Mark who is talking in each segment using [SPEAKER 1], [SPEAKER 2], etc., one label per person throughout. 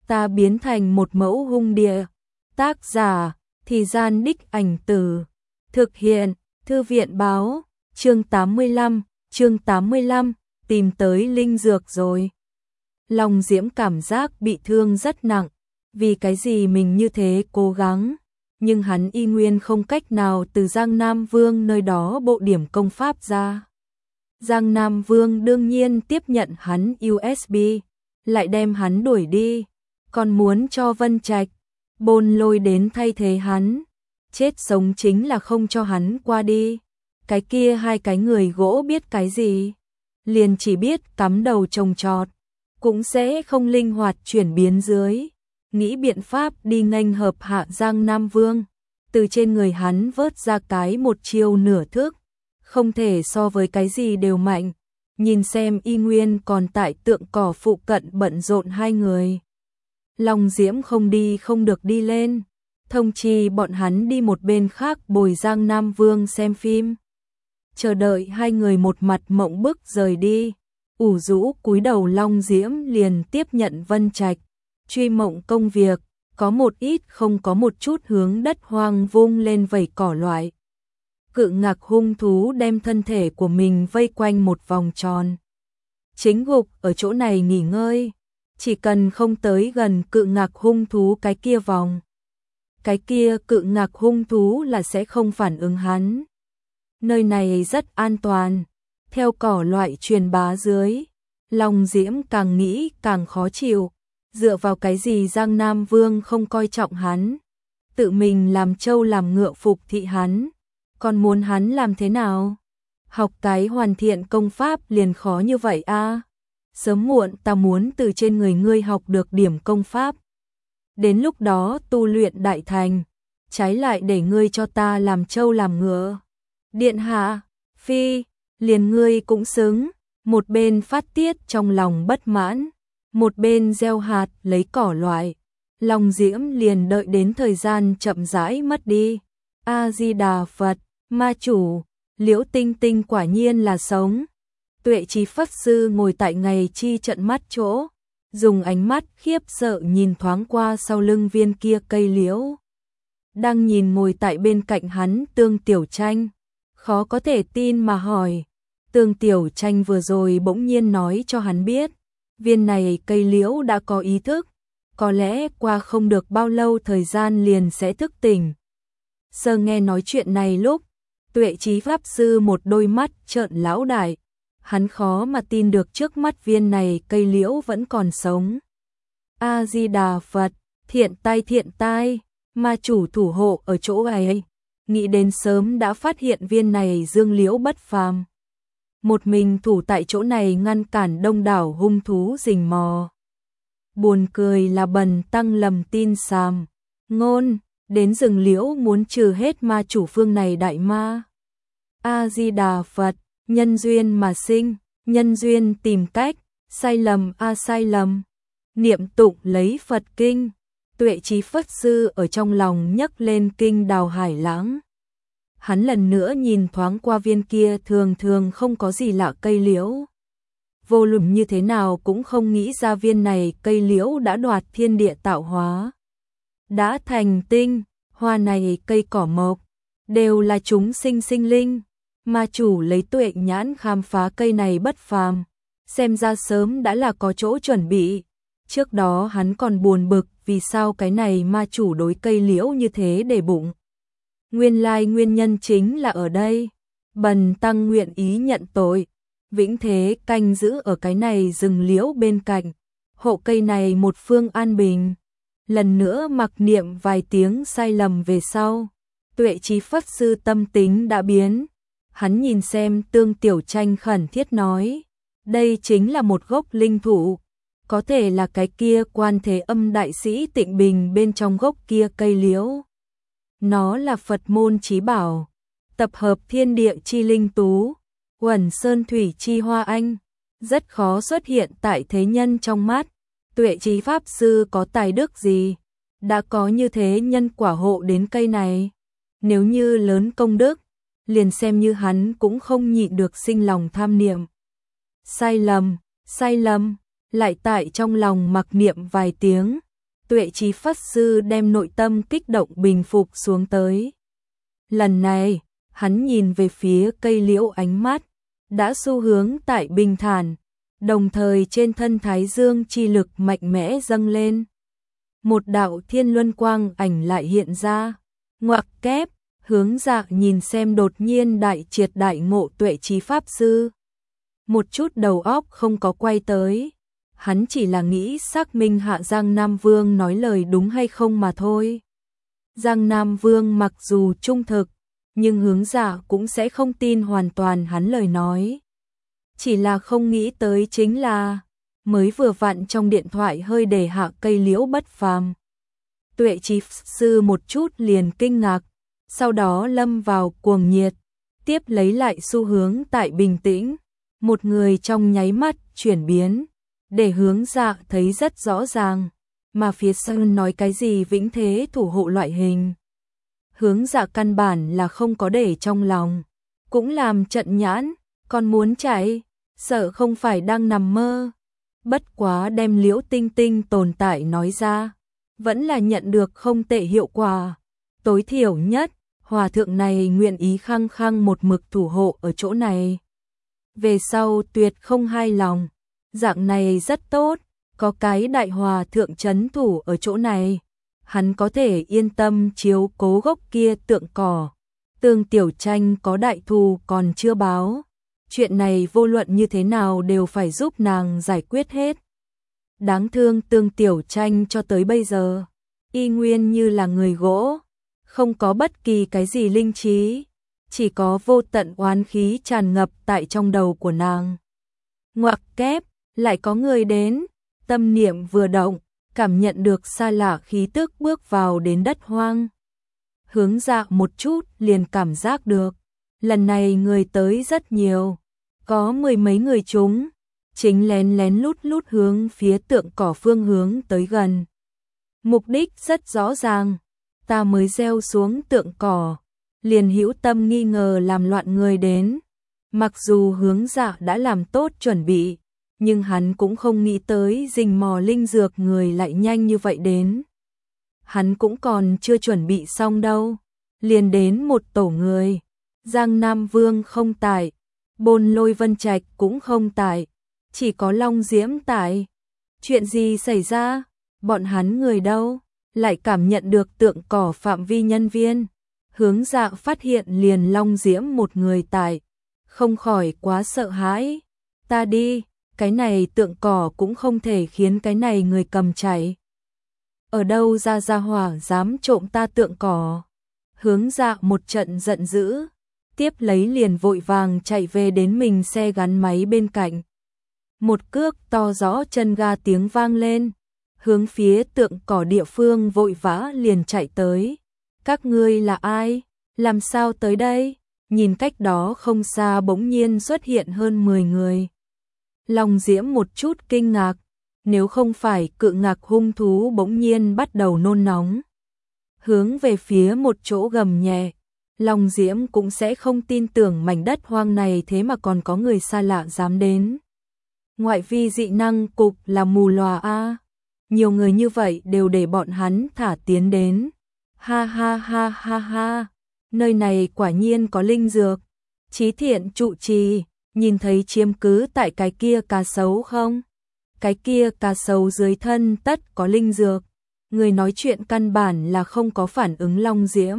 [SPEAKER 1] ta biến thành một mẫu hung địa. Tác giả, Thì Gian Đích Ảnh Từ. Thực hiện, Thư viện báo, chương 85, tìm tới linh dược rồi. Long Diễm cảm giác bị thương rất nặng, vì cái gì mình như thế cố gắng, nhưng hắn y nguyên không cách nào từ Giang Nam Vương nơi đó bộ điểm công pháp ra. Giang Nam Vương đương nhiên tiếp nhận hắn USB, lại đem hắn đuổi đi, còn muốn cho Vân Trạch, Bôn Lôi đến thay thế hắn. Chết sống chính là không cho hắn qua đi. Cái kia hai cái người gỗ biết cái gì? Liền chỉ biết cắm đầu trồng trọt, cũng sẽ không linh hoạt chuyển biến dưới. Nghĩ biện pháp đi nghênh hợp hạ Giang Nam Vương, từ trên người hắn vớt ra cái một chiêu nửa thước, không thể so với cái gì đều mạnh. Nhìn xem y nguyên còn tại tượng cỏ phụ cận bận rộn hai người. Long Diễm không đi không được đi lên, thông chi bọn hắn đi một bên khác bồi Giang Nam Vương xem phim. Chờ đợi hai người một mặt mộng bức rời đi, ủ rũ cúi đầu Long Diễm liền tiếp nhận Vân Trạch. Truy mộng công việc, có một ít không có một chút hướng đất hoang vung lên vẩy cỏ loại. Cự ngạc hung thú đem thân thể của mình vây quanh một vòng tròn. Chính gục ở chỗ này nghỉ ngơi, chỉ cần không tới gần cự ngạc hung thú cái kia vòng. Cái kia cự ngạc hung thú là sẽ không phản ứng hắn. Nơi này rất an toàn. Theo cỏ loại truyền bá dưới, Long Diễm càng nghĩ càng khó chịu. Dựa vào cái gì Giang Nam Vương không coi trọng hắn, tự mình làm trâu làm ngựa phục thị hắn, còn muốn hắn làm thế nào? Học cái hoàn thiện công pháp liền khó như vậy a? Sớm muộn ta muốn từ trên người ngươi học được điểm công pháp. Đến lúc đó tu luyện đại thành, trái lại để ngươi cho ta làm trâu làm ngựa. Điện hạ, phi, liền ngươi cũng xứng. Một bên phát tiết trong lòng bất mãn, một bên gieo hạt lấy cỏ loại. Long Diễm liền đợi đến thời gian chậm rãi mất đi. A Di Đà Phật, ma chủ, Liễu Tinh Tinh quả nhiên là sống. Tuệ Trí Pháp Sư ngồi tại ngày chi trận mắt chỗ, dùng ánh mắt khiếp sợ nhìn thoáng qua sau lưng viên kia cây liễu. Đang nhìn ngồi tại bên cạnh hắn Tương Tiểu Tranh, khó có thể tin mà hỏi. Tương Tiểu Tranh vừa rồi bỗng nhiên nói cho hắn biết, viên này cây liễu đã có ý thức, có lẽ qua không được bao lâu thời gian liền sẽ thức tỉnh. Sơ nghe nói chuyện này lúc, Tuệ Trí Pháp Sư một đôi mắt trợn lão đại, hắn khó mà tin được trước mắt viên này cây liễu vẫn còn sống. A Di Đà Phật, thiện tai, ma chủ thủ hộ ở chỗ ấy, nghĩ đến sớm đã phát hiện viên này dương liễu bất phàm. Một mình thủ tại chỗ này ngăn cản đông đảo hung thú rình mò. Buồn cười là Bần Tăng lầm tin sàm ngôn, đến rừng liễu muốn trừ hết ma chủ phương này đại ma. A Di Đà Phật, nhân duyên mà sinh, nhân duyên tìm cách, sai lầm sai lầm. Niệm tụng lấy Phật kinh, Tuệ Trí Pháp Sư ở trong lòng nhấc lên kinh đào hải lãng. Hắn lần nữa nhìn thoáng qua viên kia thường không có gì lạ cây liễu. Vô luận như thế nào cũng không nghĩ ra viên này cây liễu đã đoạt thiên địa tạo hóa. Đã thành tinh, hoa này cây cỏ mộc, đều là chúng sinh sinh linh. Ma chủ lấy tuệ nhãn khám phá cây này bất phàm, xem ra sớm đã là có chỗ chuẩn bị. Trước đó hắn còn buồn bực vì sao cái này ma chủ đối cây liễu như thế để bụng. Nguyên lai nguyên nhân chính là ở đây. Bần Tăng nguyện ý nhận tội, vĩnh thế canh giữ ở cái này rừng liễu bên cạnh, hộ cây này một phương an bình. Lần nữa mặc niệm vài tiếng sai lầm về sau, Tuệ Trí Pháp Sư tâm tính đã biến. Hắn nhìn xem Tương Tiểu Tranh khẩn thiết nói, đây chính là một gốc linh thụ, có thể là cái kia Quan Thế Âm đại sĩ Tịnh Bình bên trong gốc kia cây liễu. Nó là Phật môn chí bảo, tập hợp thiên địa chi linh tú, uẩn sơn thủy chi hoa anh, rất khó xuất hiện tại thế nhân trong mắt. Tuệ Trí Pháp Sư có tài đức gì, đã có như thế nhân quả hộ đến cây này. Nếu như lớn công đức, liền xem như hắn cũng không nhịn được sinh lòng tham niệm. Sai lầm, lại tại trong lòng mặc niệm vài tiếng, Tuệ Chí Pháp Sư đem nội tâm kích động bình phục xuống tới. Lần này, hắn nhìn về phía cây liễu, ánh mắt đã xu hướng tại bình thản, đồng thời trên thân Thái Dương chi lực mạnh mẽ dâng lên. Một đạo thiên luân quang ảnh lại hiện ra, ngoặc kép, Hướng Dạ nhìn xem đột nhiên đại triệt đại ngộ Tuệ Chí Pháp Sư. Một chút đầu óc không có quay tới, hắn chỉ là nghĩ xác minh hạ Giang Nam Vương nói lời đúng hay không mà thôi. Giang Nam Vương mặc dù trung thực, nhưng Hướng Dạ cũng sẽ không tin hoàn toàn hắn lời nói. Chỉ là không nghĩ tới chính là, mới vừa vặn trong điện thoại hơi để hạ cây liễu bất phàm. Tuệ Chí Sư một chút liền kinh ngạc, sau đó lâm vào cuồng nhiệt, tiếp lấy lại xu hướng tại bình tĩnh. Một người trong nháy mắt chuyển biến, để Hướng Dạ thấy rất rõ ràng, mà phía sau nói cái gì vĩnh thế thủ hộ loại hình. Hướng Dạ căn bản là không có để trong lòng, cũng làm trận nhãn, còn muốn chạy, sợ không phải đang nằm mơ. Bất quá đem Liễu Tinh Tinh tồn tại nói ra, vẫn là nhận được không tệ hiệu quả. Tối thiểu nhất, hòa thượng này nguyện ý khăng khăng một mực thủ hộ ở chỗ này. Về sau tuyệt không hài lòng, dạng này rất tốt, có cái đại hòa thượng trấn thủ ở chỗ này, hắn có thể yên tâm chiếu cố gốc kia tượng cỏ. Tương Tiểu Tranh có đại thù còn chưa báo, chuyện này vô luận như thế nào đều phải giúp nàng giải quyết hết. Đáng thương Tương Tiểu Tranh cho tới bây giờ, y nguyên như là người gỗ, không có bất kỳ cái gì linh trí, chỉ có vô tận oán khí tràn ngập tại trong đầu của nàng. Ngoặc kép, lại có người đến, tâm niệm vừa động, cảm nhận được xa lạ khí tức bước vào đến đất hoang. Hướng Dạ một chút liền cảm giác được, lần này người tới rất nhiều, có mười mấy người chúng, chính lén lén lút lút hướng phía tượng cỏ phương hướng tới gần. Mục đích rất rõ ràng, ta mới gieo xuống tượng cỏ, liền hữu tâm nghi ngờ làm loạn người đến. Mặc dù Hướng Dạ đã làm tốt chuẩn bị, nhưng hắn cũng không nghĩ tới rình mò linh dược người lại nhanh như vậy đến. Hắn cũng còn chưa chuẩn bị xong đâu, liền đến một tổ người. Giang Nam Vương không tại, Bôn Lôi Vân Trạch cũng không tại, chỉ có Long Diễm tại. Chuyện gì xảy ra? Bọn hắn người đâu? Lại cảm nhận được tượng cỏ phạm vi nhân viên. Hướng Dạ phát hiện liền Long Diễm một người tại, không khỏi quá sợ hãi. Ta đi, cái này tượng cỏ cũng không thể khiến cái này người cầm chạy. Ở đâu ra gia hỏa dám trộm ta tượng cỏ? Hướng Dạ một trận giận dữ, tiếp lấy liền vội vàng chạy về đến mình xe gắn máy bên cạnh. Một cước to rõ chân ga tiếng vang lên, hướng phía tượng cỏ địa phương vội vã liền chạy tới. Các ngươi là ai? Làm sao tới đây? Nhìn cách đó không xa bỗng nhiên xuất hiện hơn 10 người. Long Diễm một chút kinh ngạc, nếu không phải cự ngạc hung thú bỗng nhiên bắt đầu nôn nóng, hướng về phía một chỗ gầm nhẹ, Long Diễm cũng sẽ không tin tưởng mảnh đất hoang này thế mà còn có người xa lạ dám đến. Ngoại vi dị năng cục là mù lòa a, nhiều người như vậy đều để bọn hắn thả tiến đến. Ha ha ha ha ha, nơi này quả nhiên có linh dược. Chí Thiện trụ trì, nhìn thấy chiếm cứ tại cái kia cá sấu không? Cái kia cá sấu dưới thân tất có linh dược. Người nói chuyện căn bản là không có phản ứng Long Diễm,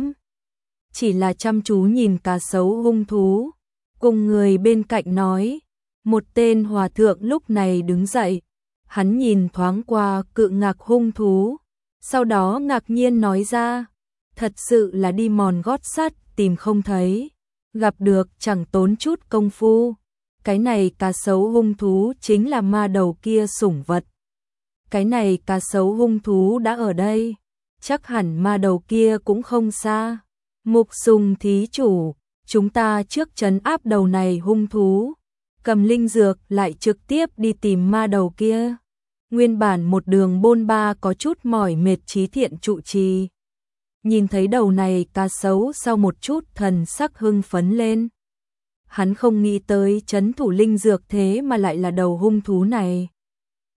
[SPEAKER 1] chỉ là chăm chú nhìn cá sấu hung thú. Cùng người bên cạnh nói, một tên hòa thượng lúc này đứng dậy, hắn nhìn thoáng qua cự ngạc hung thú, sau đó ngạc nhiên nói ra, thật sự là đi mòn gót sắt tìm không thấy, gặp được chẳng tốn chút công phu. Cái này cá sấu hung thú chính là ma đầu kia sủng vật. Cái này cá sấu hung thú đã ở đây, chắc hẳn ma đầu kia cũng không xa. Mục Sùng thí chủ, chúng ta trước trấn áp đầu này hung thú, cầm linh dược lại trực tiếp đi tìm ma đầu kia. Nguyên bản một đường bôn ba có chút mỏi mệt Chí Thiện trụ trì, nhìn thấy đầu này cá sấu sau một chút thần sắc hưng phấn lên. Hắn không nghĩ tới trấn thủ linh dược thế mà lại là đầu hung thú này.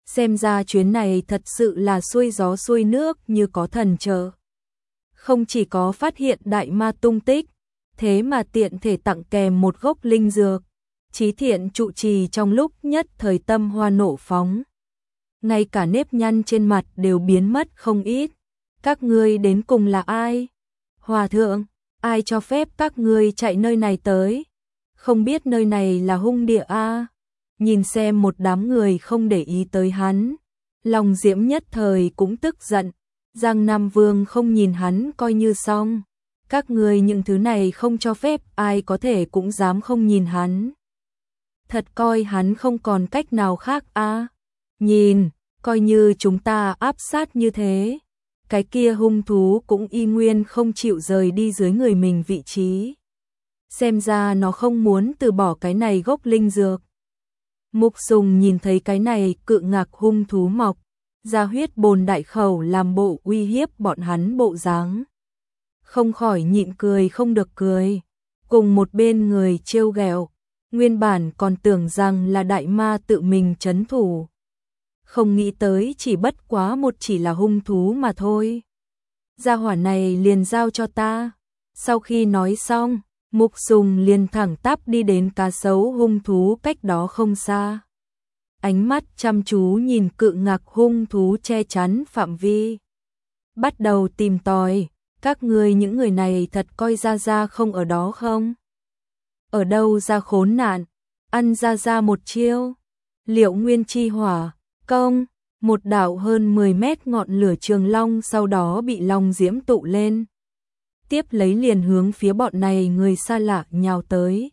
[SPEAKER 1] Xem ra chuyến này thật sự là xuôi gió xuôi nước như có thần trợ. Không chỉ có phát hiện đại ma tung tích, thế mà tiện thể tặng kèm một gốc linh dược. Chí Thiện trụ trì trong lúc nhất thời tâm hoa nộ phóng. Ngay cả nếp nhăn trên mặt đều biến mất không ít. Các ngươi đến cùng là ai? Hòa thượng, ai cho phép các ngươi chạy nơi này tới? Không biết nơi này là hung địa a? Nhìn xem một đám người không để ý tới hắn, Long Diễm nhất thời cũng tức giận. Giang Nam Vương không nhìn hắn coi như xong. Các ngươi những thứ này không cho phép, ai có thể cũng dám không nhìn hắn. Thật coi hắn không còn cách nào khác a? Nhìn, coi như chúng ta áp sát như thế, cái kia hung thú cũng y nguyên không chịu rời đi dưới người mình vị trí. Xem ra nó không muốn từ bỏ cái này gốc linh dược. Mục Sùng nhìn thấy cái này cự ngạc hung thú mọc ra huyết bồn đại khẩu làm bộ uy hiếp bọn hắn bộ dáng, không khỏi nhịn cười không được cười. Cùng một bên người trêu ghẹo, nguyên bản còn tưởng rằng là đại ma tự mình trấn thủ, không nghĩ tới chỉ bất quá chỉ là hung thú mà thôi. Gia hỏa này liền giao cho ta. Sau khi nói xong, Mục Sùng liền thẳng tắp đi đến cá sấu hung thú cách đó không xa. Ánh mắt chăm chú nhìn cự ngạc hung thú che chắn phạm vi. Bắt đầu tìm tòi, các ngươi những người này thật coi Gia không ở đó không? Ở đâu ra khốn nạn, ăn Gia một chiêu. Liệu nguyên chi hỏa, công, một đạo hơn 10 mét ngọn lửa trường long sau đó bị long diễm tụ lên. Tiếp lấy liền hướng phía bọn này người xa lạ nhào tới.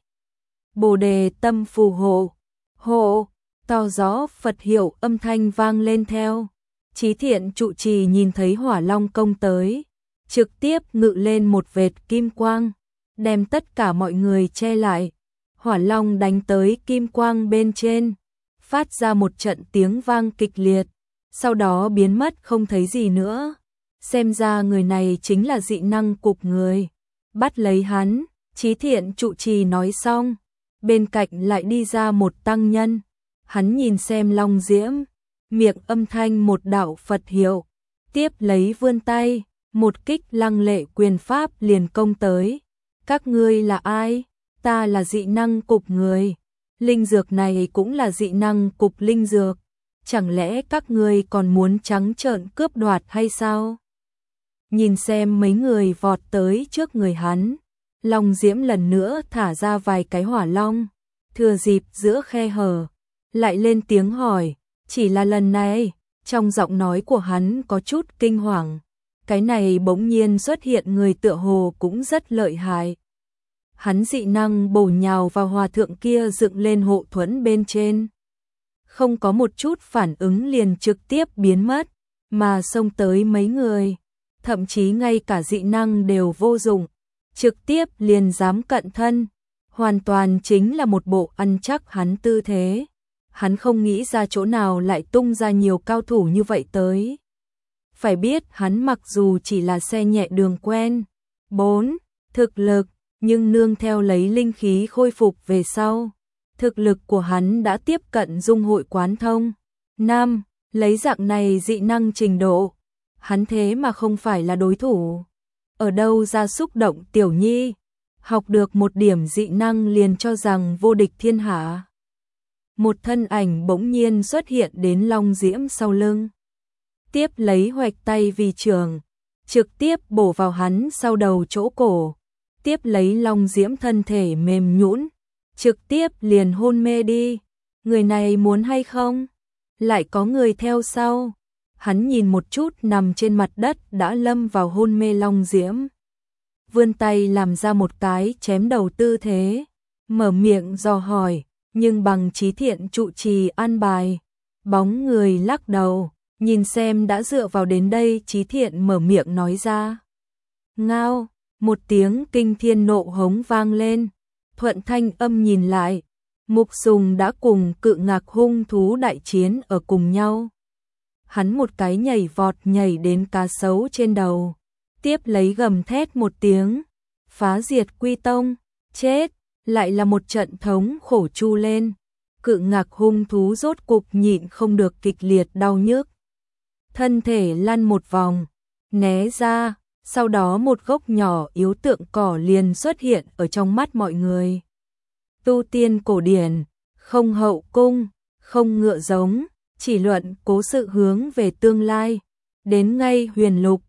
[SPEAKER 1] Bồ đề tâm phù hộ, hộ, to gió Phật hiệu âm thanh vang lên theo. Chí Thiện trụ trì nhìn thấy hỏa long công tới, trực tiếp ngự lên một vệt kim quang, đem tất cả mọi người che lại. Hỏa long đánh tới kim quang bên trên, phát ra một trận tiếng vang kịch liệt, sau đó biến mất không thấy gì nữa. Xem ra người này chính là dị năng cục người. Bắt lấy hắn, Chí Thiện trụ trì nói xong, bên cạnh lại đi ra một tăng nhân. Hắn nhìn xem long diễm, miệng âm thanh một đạo Phật hiệu, tiếp lấy vươn tay, một kích lăng lệ quyền pháp liền công tới. Các ngươi là ai? Ta là dị năng cục người. Linh dược này cũng là dị năng cục linh dược. Chẳng lẽ các ngươi còn muốn trắng trợn cướp đoạt hay sao? Nhìn xem mấy người vọt tới trước người hắn, Long Diễm lần nữa thả ra vài cái hỏa long, thừa dịp giữa khe hở, lại lên tiếng hỏi. Chỉ là lần này, trong giọng nói của hắn có chút kinh hoàng. Cái này bỗng nhiên xuất hiện người tựa hồ cũng rất lợi hại. Hắn dị năng bổ nhào vào hòa thượng kia dựng lên hộ thuẫn bên trên. Không có một chút phản ứng liền trực tiếp biến mất, mà xông tới mấy người. Thậm chí ngay cả dị năng đều vô dụng, trực tiếp liền dám cận thân. Hoàn toàn chính là một bộ ăn chắc hắn tư thế. Hắn không nghĩ ra chỗ nào lại tung ra nhiều cao thủ như vậy tới. Phải biết hắn mặc dù chỉ là xe nhẹ đường quen, 4. thực lực, nhưng nương theo lấy linh khí khôi phục về sau. Thực lực của hắn đã tiếp cận dung hội quán thông. 5. Lấy dạng này dị năng trình độ, hắn thế mà không phải là đối thủ. Ở đâu ra xúc động tiểu nhi, học được một điểm dị năng liền cho rằng vô địch thiên hạ. Một thân ảnh bỗng nhiên xuất hiện đến Long Diễm sau lưng. Tiếp lấy hoạch tay vì trường, trực tiếp bổ vào hắn sau đầu chỗ cổ. Tiếp lấy Long Diễm thân thể mềm nhũn, trực tiếp liền hôn mê đi. Người này muốn hay không? Lại có người theo sau. Hắn nhìn một chút nằm trên mặt đất đã lâm vào hôn mê Long Diễm. Vươn tay làm ra một cái chém đầu tư thế, mở miệng dò hỏi, nhưng bằng Chí Thiện trụ trì an bài. Bóng người lắc đầu, nhìn xem đã dựa vào đến đây. Chí Thiện mở miệng nói ra. Ngao, một tiếng kinh thiên nộ hống vang lên. Thuận thanh âm nhìn lại, Mục Sùng đã cùng cự ngạc hung thú đại chiến ở cùng nhau. Hắn một cái nhảy vọt nhảy đến cá sấu trên đầu, tiếp lấy gầm thét một tiếng, phá diệt quy tông, chết, lại là một trận thống khổ chu lên. Cự ngạc hung thú rốt cục nhịn không được kịch liệt đau nhức. Thân thể lăn một vòng, né ra, sau đó một gốc nhỏ yếu tượng cỏ liền xuất hiện ở trong mắt mọi người. Tu tiên cổ điển, không hậu cung, không ngựa giống, chỉ luận cố sự hướng về tương lai. Đến ngay huyền lục,